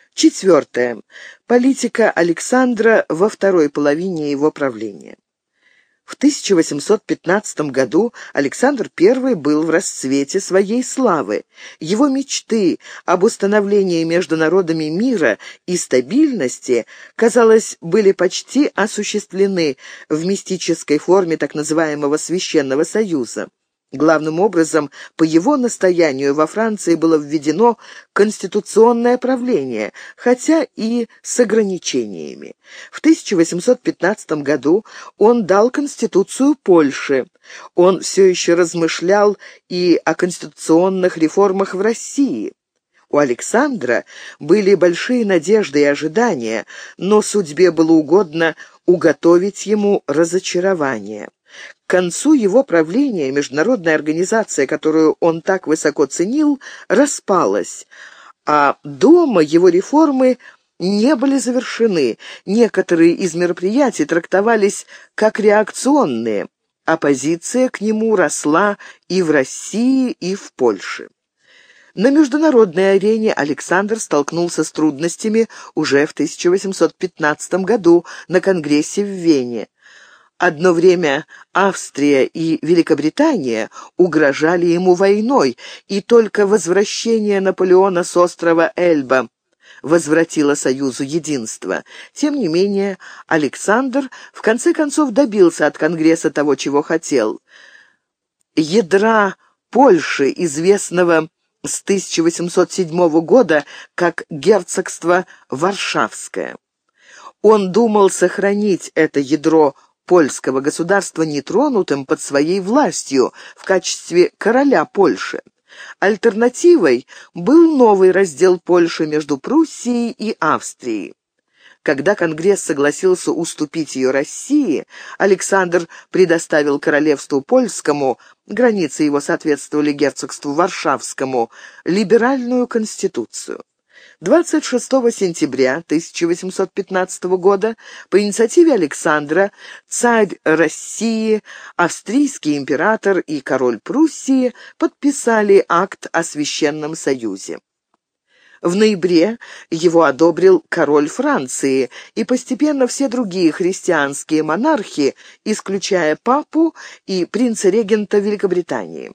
Четвертое. Политика Александра во второй половине его правления. В 1815 году Александр I был в расцвете своей славы. Его мечты об установлении между народами мира и стабильности, казалось, были почти осуществлены в мистической форме так называемого Священного Союза. Главным образом, по его настоянию во Франции было введено конституционное правление, хотя и с ограничениями. В 1815 году он дал конституцию Польши. Он все еще размышлял и о конституционных реформах в России. У Александра были большие надежды и ожидания, но судьбе было угодно уготовить ему разочарование. К концу его правления международная организация, которую он так высоко ценил, распалась, а дома его реформы не были завершены. Некоторые из мероприятий трактовались как реакционные. Оппозиция к нему росла и в России, и в Польше. На международной арене Александр столкнулся с трудностями уже в 1815 году на Конгрессе в Вене. Одно время Австрия и Великобритания угрожали ему войной, и только возвращение Наполеона с острова Эльба возвратило Союзу единство. Тем не менее, Александр в конце концов добился от Конгресса того, чего хотел. Ядра Польши, известного с 1807 года как герцогство Варшавское. Он думал сохранить это ядро польского государства нетронутым под своей властью в качестве короля Польши. Альтернативой был новый раздел Польши между Пруссией и Австрией. Когда Конгресс согласился уступить ее России, Александр предоставил королевству польскому, границы его соответствовали герцогству Варшавскому, либеральную конституцию. 26 сентября 1815 года по инициативе Александра царь России, австрийский император и король Пруссии подписали акт о Священном Союзе. В ноябре его одобрил король Франции, и постепенно все другие христианские монархи, исключая папу и принца-регента Великобритании.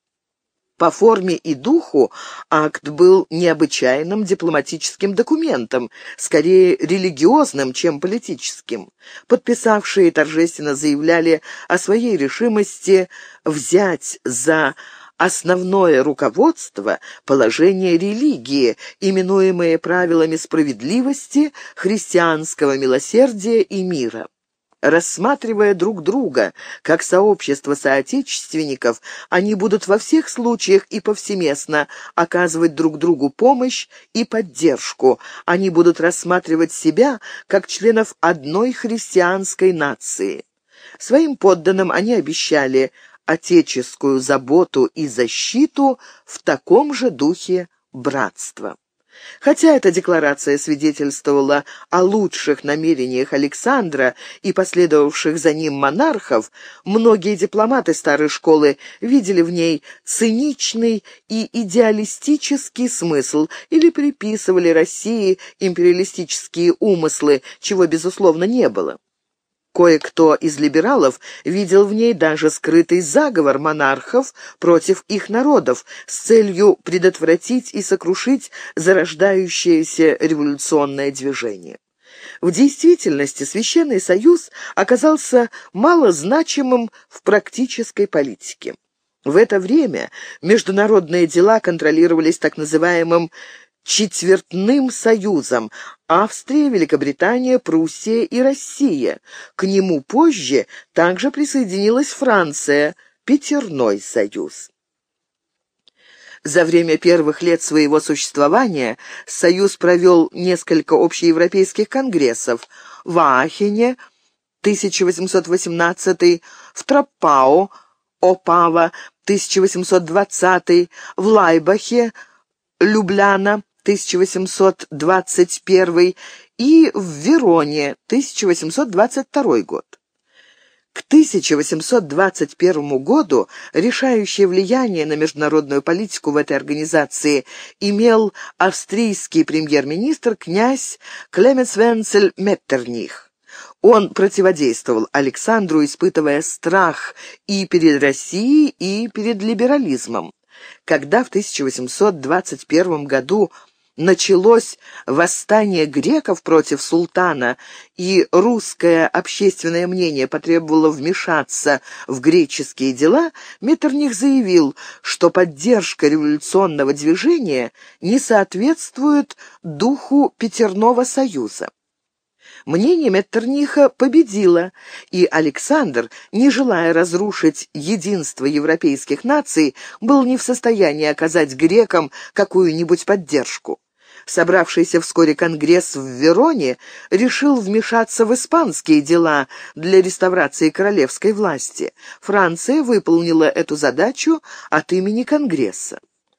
По форме и духу акт был необычайным дипломатическим документом, скорее религиозным, чем политическим. Подписавшие торжественно заявляли о своей решимости взять за основное руководство положение религии, именуемые правилами справедливости, христианского милосердия и мира. Рассматривая друг друга как сообщество соотечественников, они будут во всех случаях и повсеместно оказывать друг другу помощь и поддержку. Они будут рассматривать себя как членов одной христианской нации. Своим подданным они обещали отеческую заботу и защиту в таком же духе братства. Хотя эта декларация свидетельствовала о лучших намерениях Александра и последовавших за ним монархов, многие дипломаты старой школы видели в ней циничный и идеалистический смысл или приписывали России империалистические умыслы, чего, безусловно, не было. Кое-кто из либералов видел в ней даже скрытый заговор монархов против их народов с целью предотвратить и сокрушить зарождающееся революционное движение. В действительности Священный Союз оказался малозначимым в практической политике. В это время международные дела контролировались так называемым Четвертным союзом – Австрия, Великобритания, Пруссия и Россия. К нему позже также присоединилась Франция – Пятерной союз. За время первых лет своего существования Союз провел несколько общеевропейских конгрессов в Аахене 1818, в Троппау, Опава 1820, в Лайбахе, Любляна 1821 и в Вероне 1822 год. К 1821 году решающее влияние на международную политику в этой организации имел австрийский премьер-министр князь Клеменс Венцель Меттерних. Он противодействовал Александру, испытывая страх и перед Россией, и перед либерализмом. Когда в 1821 году началось восстание греков против султана, и русское общественное мнение потребовало вмешаться в греческие дела, Меттерних заявил, что поддержка революционного движения не соответствует духу Петерного союза. Мнение Меттерниха победило, и Александр, не желая разрушить единство европейских наций, был не в состоянии оказать грекам какую-нибудь поддержку. Собравшийся вскоре конгресс в Вероне решил вмешаться в испанские дела для реставрации королевской власти. Франция выполнила эту задачу от имени конгресса.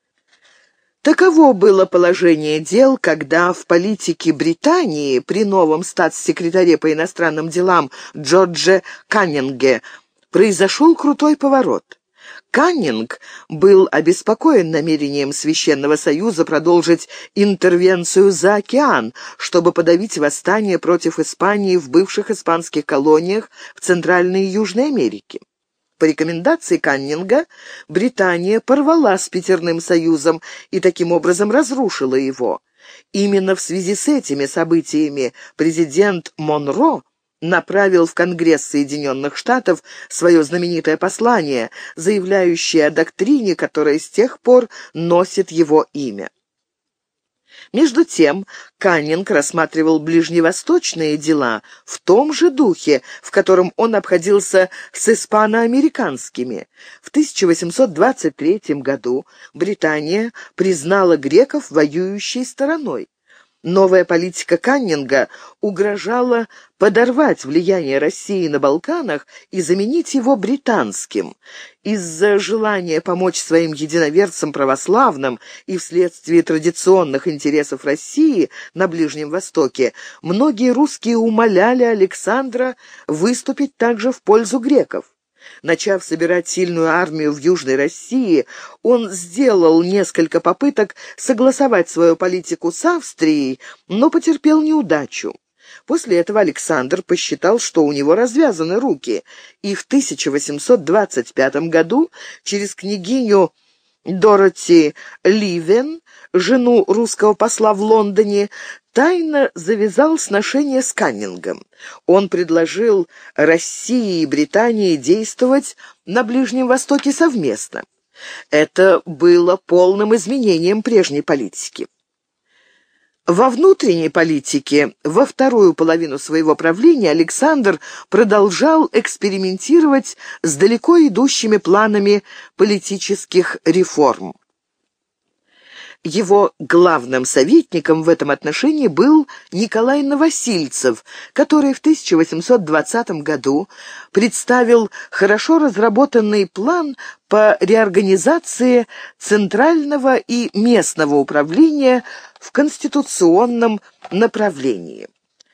Таково было положение дел, когда в политике Британии при новом статс-секретаре по иностранным делам Джордже Каннинге произошел крутой поворот. Каннинг был обеспокоен намерением Священного Союза продолжить интервенцию за океан, чтобы подавить восстание против Испании в бывших испанских колониях в Центральной и Южной Америке. По рекомендации Каннинга Британия порвала с Петерным союзом и таким образом разрушила его. Именно в связи с этими событиями президент Монро направил в Конгресс Соединенных Штатов свое знаменитое послание, заявляющее о доктрине, которая с тех пор носит его имя. Между тем, Каннинг рассматривал ближневосточные дела в том же духе, в котором он обходился с испано-американскими. В 1823 году Британия признала греков воюющей стороной. Новая политика Каннинга угрожала подорвать влияние России на Балканах и заменить его британским. Из-за желания помочь своим единоверцам православным и вследствие традиционных интересов России на Ближнем Востоке, многие русские умоляли Александра выступить также в пользу греков. Начав собирать сильную армию в Южной России, он сделал несколько попыток согласовать свою политику с Австрией, но потерпел неудачу. После этого Александр посчитал, что у него развязаны руки, и в 1825 году через княгиню Дороти Ливен, жену русского посла в Лондоне, тайно завязал сношение с Каннингом. Он предложил России и Британии действовать на Ближнем Востоке совместно. Это было полным изменением прежней политики. Во внутренней политике во вторую половину своего правления Александр продолжал экспериментировать с далеко идущими планами политических реформ. Его главным советником в этом отношении был Николай Новосильцев, который в 1820 году представил хорошо разработанный план по реорганизации центрального и местного управления в конституционном направлении.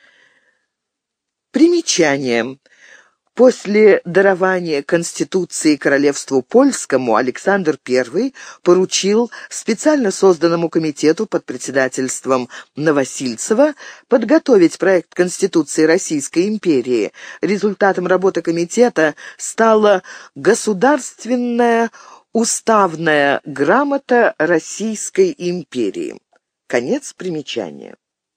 Примечание. После дарования Конституции королевству польскому Александр I поручил специально созданному комитету под председательством Новосильцева подготовить проект Конституции Российской империи. Результатом работы комитета стала государственная уставная грамота Российской империи. Конец примечания.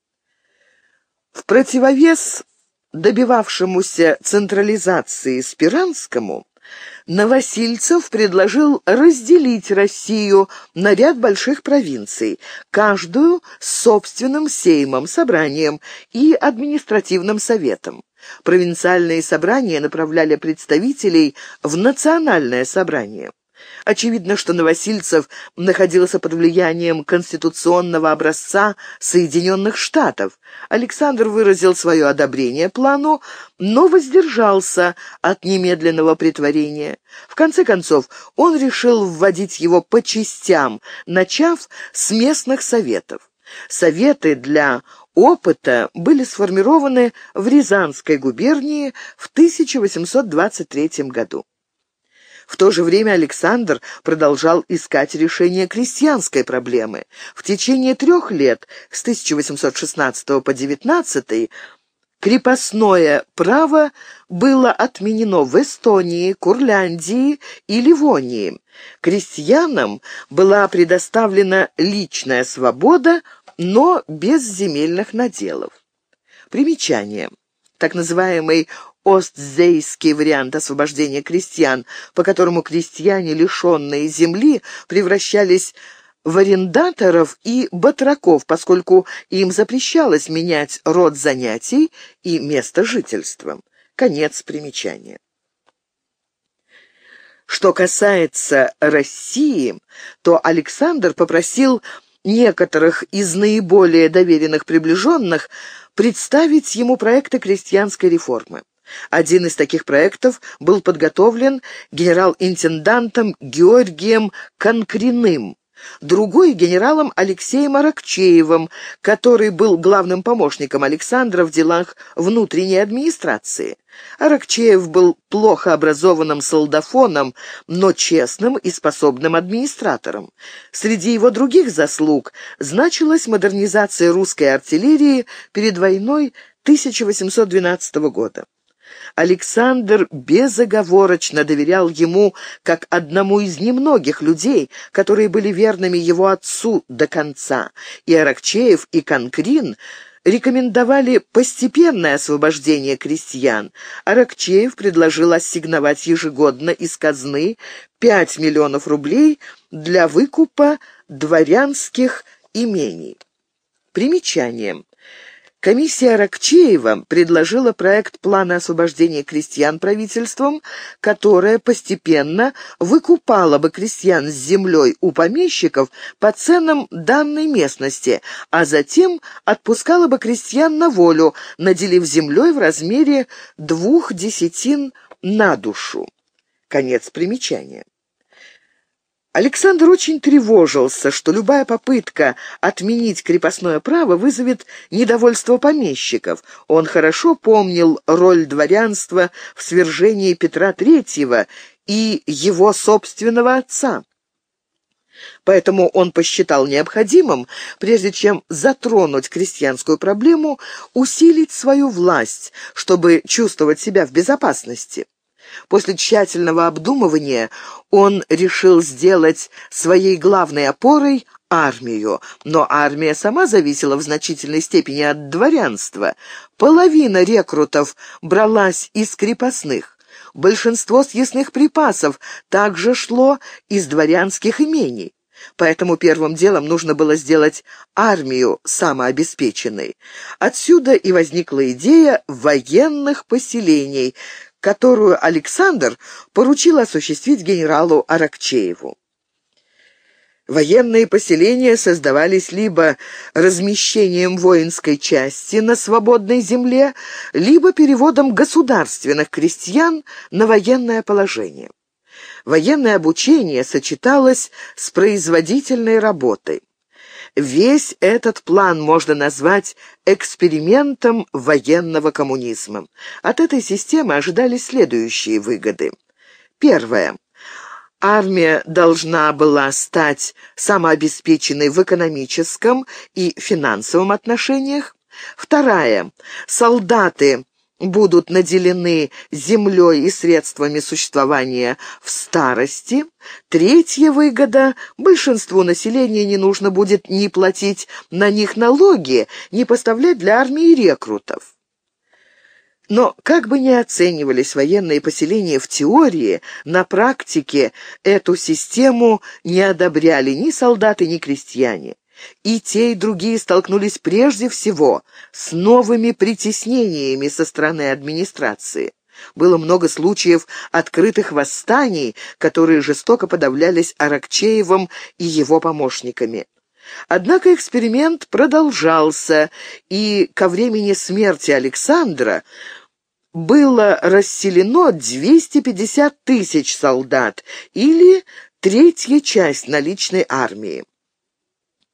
В противовес добивавшемуся централизации Спиранскому, Новосильцев предложил разделить Россию на ряд больших провинций, каждую с собственным сеймом, собранием и административным советом. Провинциальные собрания направляли представителей в национальное собрание. Очевидно, что Новосильцев находился под влиянием конституционного образца Соединенных Штатов. Александр выразил свое одобрение плану, но воздержался от немедленного претворения. В конце концов, он решил вводить его по частям, начав с местных советов. Советы для опыта были сформированы в Рязанской губернии в 1823 году. В то же время Александр продолжал искать решение крестьянской проблемы. В течение 3 лет, с 1816 по 18, крепостное право было отменено в Эстонии, Курляндии и Ливонии. Крестьянам была предоставлена личная свобода, но без земельных наделов. Примечание. Так называемый Остзейский вариант освобождения крестьян, по которому крестьяне, лишенные земли, превращались в арендаторов и батраков, поскольку им запрещалось менять род занятий и место жительства. Конец примечания. Что касается России, то Александр попросил некоторых из наиболее доверенных приближенных представить ему проекты крестьянской реформы. Один из таких проектов был подготовлен генерал-интендантом Георгием Конкриным, другой — генералом Алексеем Аракчеевым, который был главным помощником Александра в делах внутренней администрации. Аракчеев был плохо образованным солдафоном, но честным и способным администратором. Среди его других заслуг значилась модернизация русской артиллерии перед войной 1812 года. Александр безоговорочно доверял ему как одному из немногих людей, которые были верными его отцу до конца, и Аракчеев, и Конкрин рекомендовали постепенное освобождение крестьян. Аракчеев предложил ассигновать ежегодно из казны 5 миллионов рублей для выкупа дворянских имений. Примечание. Комиссия Аракчеева предложила проект плана освобождения крестьян правительством, которое постепенно выкупало бы крестьян с землей у помещиков по ценам данной местности, а затем отпускало бы крестьян на волю, наделив землей в размере 2 десятин на душу. Конец примечания. Александр очень тревожился, что любая попытка отменить крепостное право вызовет недовольство помещиков. Он хорошо помнил роль дворянства в свержении Петра III и его собственного отца. Поэтому он посчитал необходимым, прежде чем затронуть крестьянскую проблему, усилить свою власть, чтобы чувствовать себя в безопасности. После тщательного обдумывания он решил сделать своей главной опорой армию, но армия сама зависела в значительной степени от дворянства. Половина рекрутов бралась из крепостных. Большинство съестных припасов также шло из дворянских имений. Поэтому первым делом нужно было сделать армию самообеспеченной. Отсюда и возникла идея военных поселений, которую Александр поручил осуществить генералу Аракчееву. Военные поселения создавались либо размещением воинской части на свободной земле, либо переводом государственных крестьян на военное положение. Военное обучение сочеталось с производительной работой. Весь этот план можно назвать экспериментом военного коммунизма. От этой системы ожидались следующие выгоды. Первое. Армия должна была стать самообеспеченной в экономическом и финансовом отношениях. Вторая. Солдаты будут наделены землей и средствами существования в старости. Третья выгода – большинству населения не нужно будет ни платить на них налоги, ни поставлять для армии рекрутов. Но как бы ни оценивались военные поселения в теории, на практике эту систему не одобряли ни солдаты, ни крестьяне. И те, и другие столкнулись прежде всего с новыми притеснениями со стороны администрации. Было много случаев открытых восстаний, которые жестоко подавлялись Аракчеевым и его помощниками. Однако эксперимент продолжался, и ко времени смерти Александра было расселено 250 тысяч солдат, или третья часть наличной армии.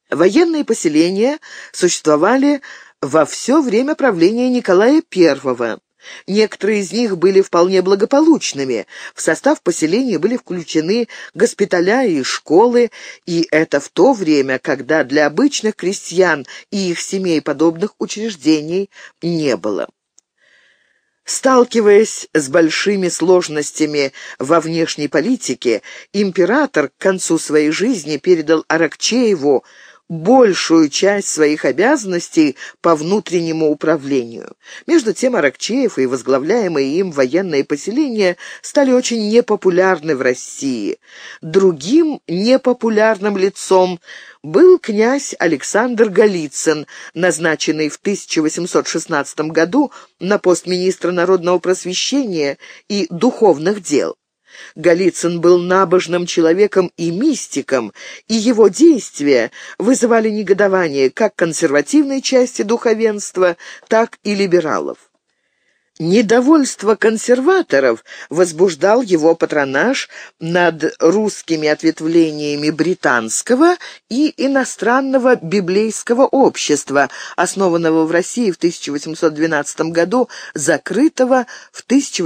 Военные поселения существовали во все время правления Николая I. Некоторые из них были вполне благополучными. В состав поселений были включены госпиталя и школы, и это в то время, когда для обычных крестьян и их семей подобных учреждений не было. Сталкиваясь с большими сложностями во внешней политике, император к концу своей жизни передал Аракчееву большую часть своих обязанностей по внутреннему управлению. Между тем Аракчеев и возглавляемые им военные поселения стали очень непопулярны в России. Другим непопулярным лицом был князь Александр Голицын, назначенный в 1816 году на пост министра народного просвещения и духовных дел. Голицын был набожным человеком и мистиком, и его действия вызывали негодование как консервативной части духовенства, так и либералов. Недовольство консерваторов возбуждал его патронаж над русскими ответвлениями британского и иностранного библейского общества, основанного в России в 1812 году, закрытого в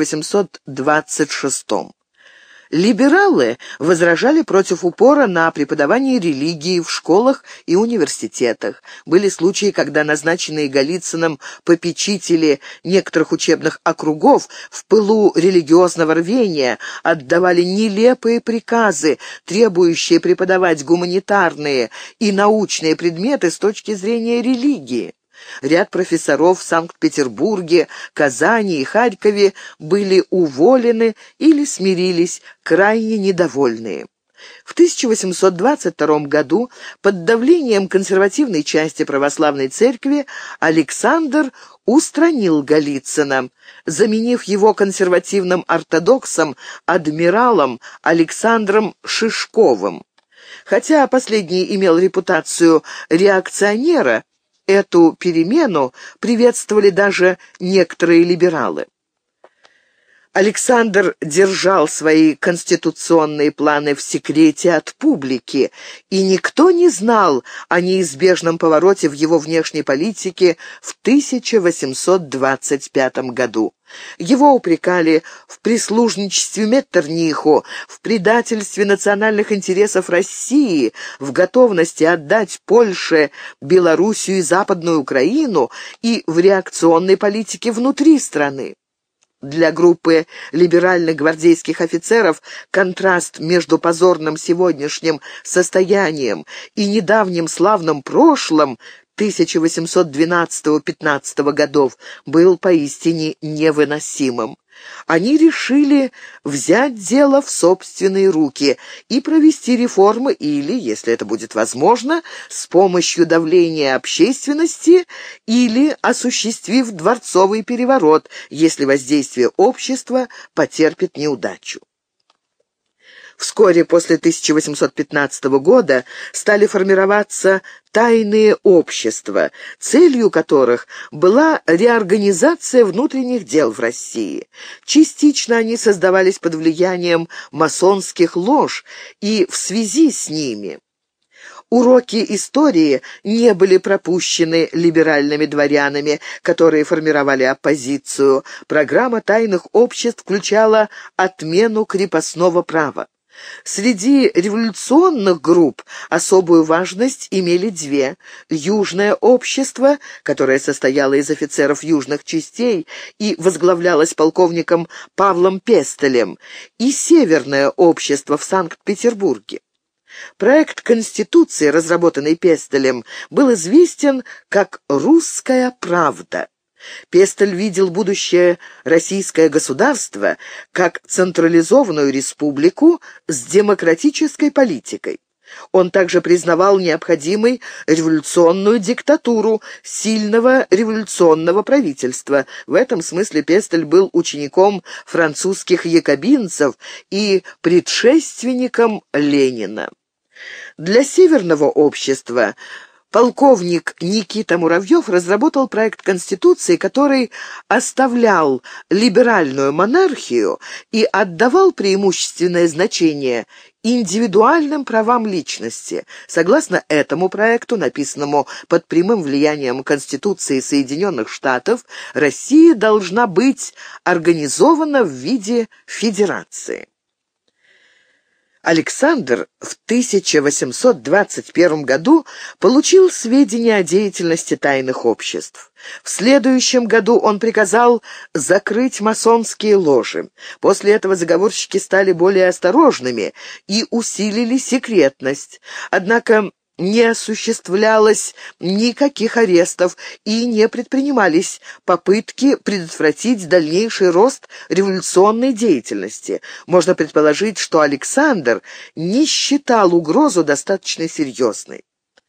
1826. Либералы возражали против упора на преподавание религии в школах и университетах. Были случаи, когда назначенные Голицыным попечители некоторых учебных округов в пылу религиозного рвения отдавали нелепые приказы, требующие преподавать гуманитарные и научные предметы с точки зрения религии. Ряд профессоров в Санкт-Петербурге, Казани и Харькове были уволены или смирились, крайне недовольные. В 1822 году под давлением консервативной части православной церкви Александр устранил Голицына, заменив его консервативным ортодоксом адмиралом Александром Шишковым. Хотя последний имел репутацию реакционера, эту перемену приветствовали даже некоторые либералы. Александр держал свои конституционные планы в секрете от публики, и никто не знал о неизбежном повороте в его внешней политике в 1825 году. Его упрекали в прислужничестве Меттерниху, в предательстве национальных интересов России, в готовности отдать Польше Белоруссию и Западную Украину и в реакционной политике внутри страны. Для группы либеральных гвардейских офицеров контраст между позорным сегодняшним состоянием и недавним славным прошлым 1812-15 годов был поистине невыносимым. Они решили взять дело в собственные руки и провести реформы или, если это будет возможно, с помощью давления общественности или осуществив дворцовый переворот, если воздействие общества потерпит неудачу. Вскоре после 1815 года стали формироваться тайные общества, целью которых была реорганизация внутренних дел в России. Частично они создавались под влиянием масонских лож и в связи с ними. Уроки истории не были пропущены либеральными дворянами, которые формировали оппозицию. Программа тайных обществ включала отмену крепостного права. Среди революционных групп особую важность имели две: Южное общество, которое состояло из офицеров южных частей и возглавлялось полковником Павлом Пестелем, и Северное общество в Санкт-Петербурге. Проект Конституции, разработанный Пестелем, был известен как «Русская правда». Пестель видел будущее российское государство как централизованную республику с демократической политикой. Он также признавал необходимой революционную диктатуру сильного революционного правительства. В этом смысле Пестель был учеником французских якобинцев и предшественником Ленина. Для Северного общества Полковник Никита Муравьев разработал проект Конституции, который оставлял либеральную монархию и отдавал преимущественное значение индивидуальным правам личности. Согласно этому проекту, написанному под прямым влиянием Конституции Соединенных Штатов, Россия должна быть организована в виде федерации. Александр в 1821 году получил сведения о деятельности тайных обществ. В следующем году он приказал закрыть масонские ложи. После этого заговорщики стали более осторожными и усилили секретность. Однако не осуществлялось никаких арестов и не предпринимались попытки предотвратить дальнейший рост революционной деятельности. Можно предположить, что Александр не считал угрозу достаточно серьезной.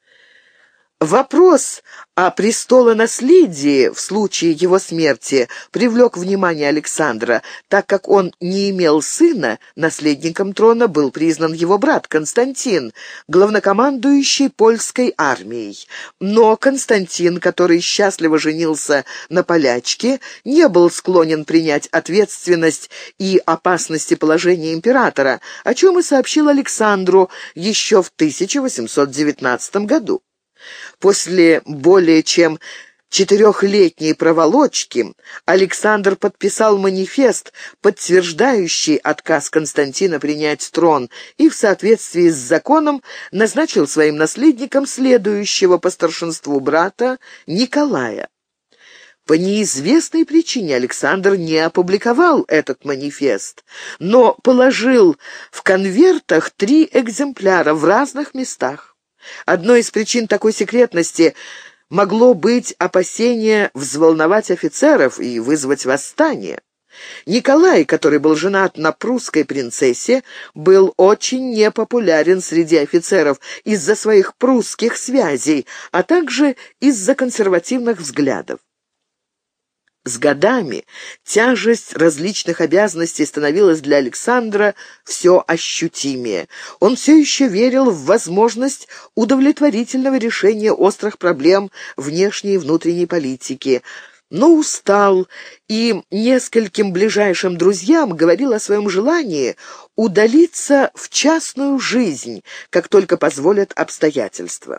Вопрос о престолонаследии в случае его смерти привлек внимание Александра. Так как он не имел сына, наследником трона был признан его брат Константин, главнокомандующий польской армией. Но Константин, который счастливо женился на полячке, не был склонен принять ответственность и опасности положения императора, о чем и сообщил Александру еще в 1819 году. После более чем 4-летней проволочки Александр подписал манифест, подтверждающий отказ Константина принять трон, и в соответствии с законом назначил своим наследником следующего по старшинству брата Николая. По неизвестной причине Александр не опубликовал этот манифест, но положил в конвертах 3 экземпляра в разных местах. Одной из причин такой секретности могло быть опасение взволновать офицеров и вызвать восстание. Николай, который был женат на прусской принцессе, был очень непопулярен среди офицеров из-за своих прусских связей, а также из-за консервативных взглядов. С годами тяжесть различных обязанностей становилась для Александра все ощутимее. Он все еще верил в возможность удовлетворительного решения острых проблем внешней и внутренней политики, но устал и нескольким ближайшим друзьям говорил о своем желании удалиться в частную жизнь, как только позволят обстоятельства.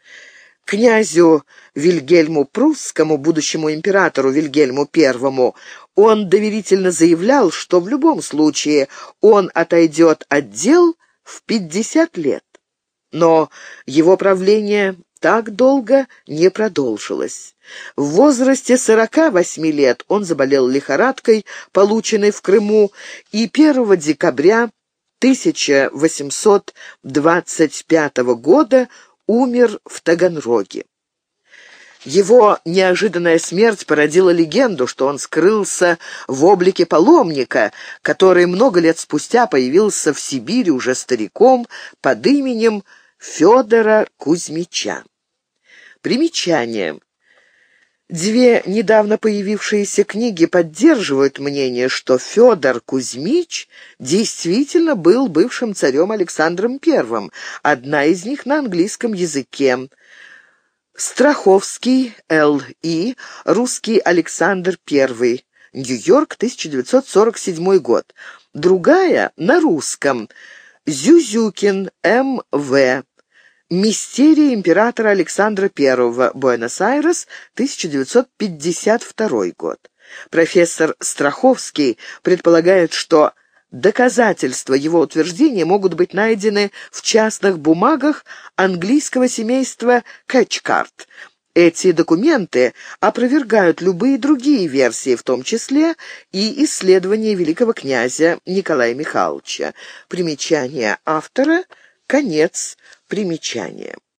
Князю Вильгельму Прусскому, будущему императору Вильгельму I, он доверительно заявлял, что в любом случае он отойдет от дел в 50 лет. Но его правление так долго не продолжилось. В возрасте 48 лет он заболел лихорадкой, полученной в Крыму, и 1 декабря 1825 года умер в Таганроге. Его неожиданная смерть породила легенду, что он скрылся в облике паломника, который много лет спустя появился в Сибири уже стариком под именем Федора Кузьмича. Примечание. 2 недавно появившиеся книги поддерживают мнение, что Федор Кузьмич действительно был бывшим царем Александром I. Одна из них на английском языке. Страховский, Л.И., русский Александр I. Нью-Йорк, 1947 год. Другая на русском. Зюзюкин, М.В. Мистерия императора Александра I. Буэнос-Айрес, 1952 год. Профессор Страховский предполагает, что доказательства его утверждения могут быть найдены в частных бумагах английского семейства Кэтчкарт. Эти документы опровергают любые другие версии, в том числе и исследования великого князя Николая Михайловича. Примечание автора, конец примечания.